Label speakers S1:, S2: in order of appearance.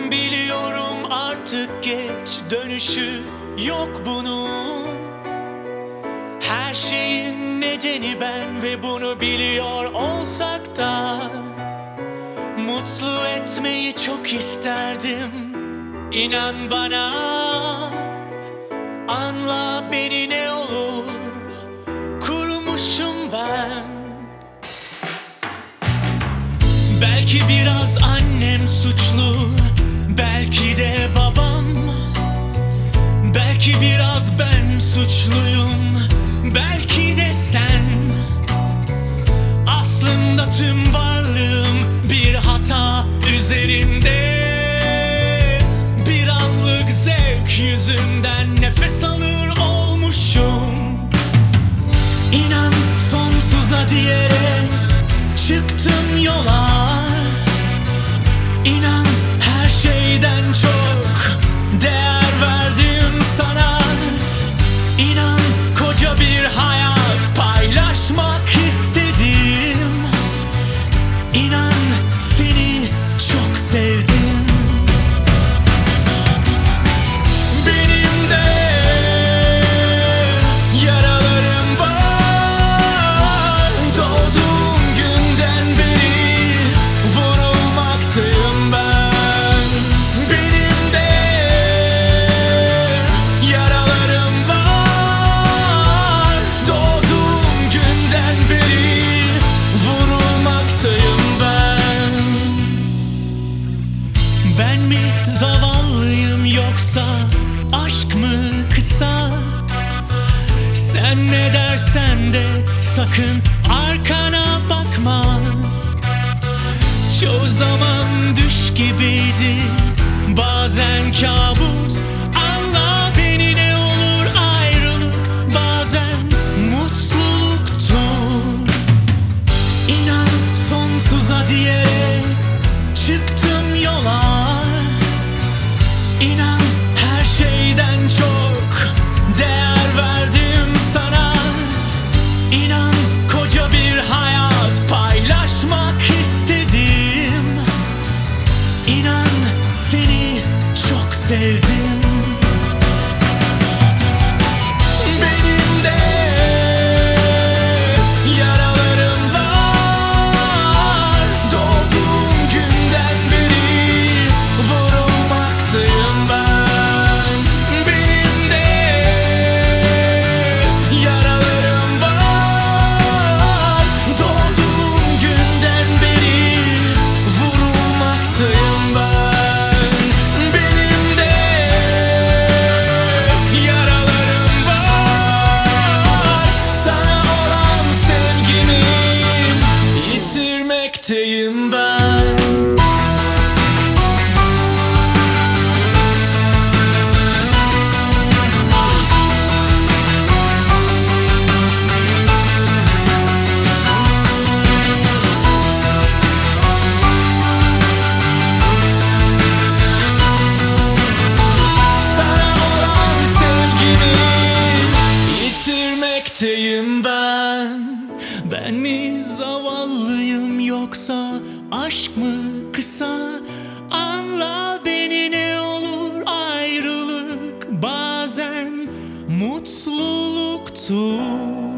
S1: Biliyorum artık geç, dönüşü yok bunun. Her şeyin nedeni ben ve bunu biliyor olsak da mutlu etmeyi çok isterdim. İnan bana, anla beni ne olur, kurumuşum ben. Belki biraz annem suçlu, belki de babam, belki biraz ben suçluyum, belki de sen. Aslında tüm varlığım bir hata üzerinde. Bir anlık zevk yüzünden nefes alır olmuşum. İnan sonsuza diyerek çıktım yola. İnan her şeyden çok değer verdim sana. İnan koca bir hayat paylaşmak istedim. İnan seni çok sevdim. Benim de yaralarım var. Doğduğum günden beri vurulmaktayım ben. Benim de yaralarım var. Doğduğum günden beri vurulmaktayım ben. Ben mi zavallıyım yoksa aşk mı kısa? Sen ne dersen de sakın arkana bakma. Çoğu zaman düş gibiydi, bazen kabus. Anla beni ne olur, ayrılık bazen mutluluktur. İnan sonsuza diyerek çıktım yola. İnan her şeyden çok değer verdim sana. İnan koca bir hayat paylaşmak istedim. İnan seni çok sevdim. Benim de yaralarım var. Doğduğum günden beri vurulmaktayım ben. Benim de yaralarım var. Doğduğum günden beri vurulmaktayım ben. Benim de yaralarım var. Sana olan sevgimi yitirmekteyim ben. Sana olan sevgimi yitirmekteyim ben. Ben mi zavallıyım yoksa aşk mı kısa? Anla beni ne olur, ayrılık bazen mutluluktur.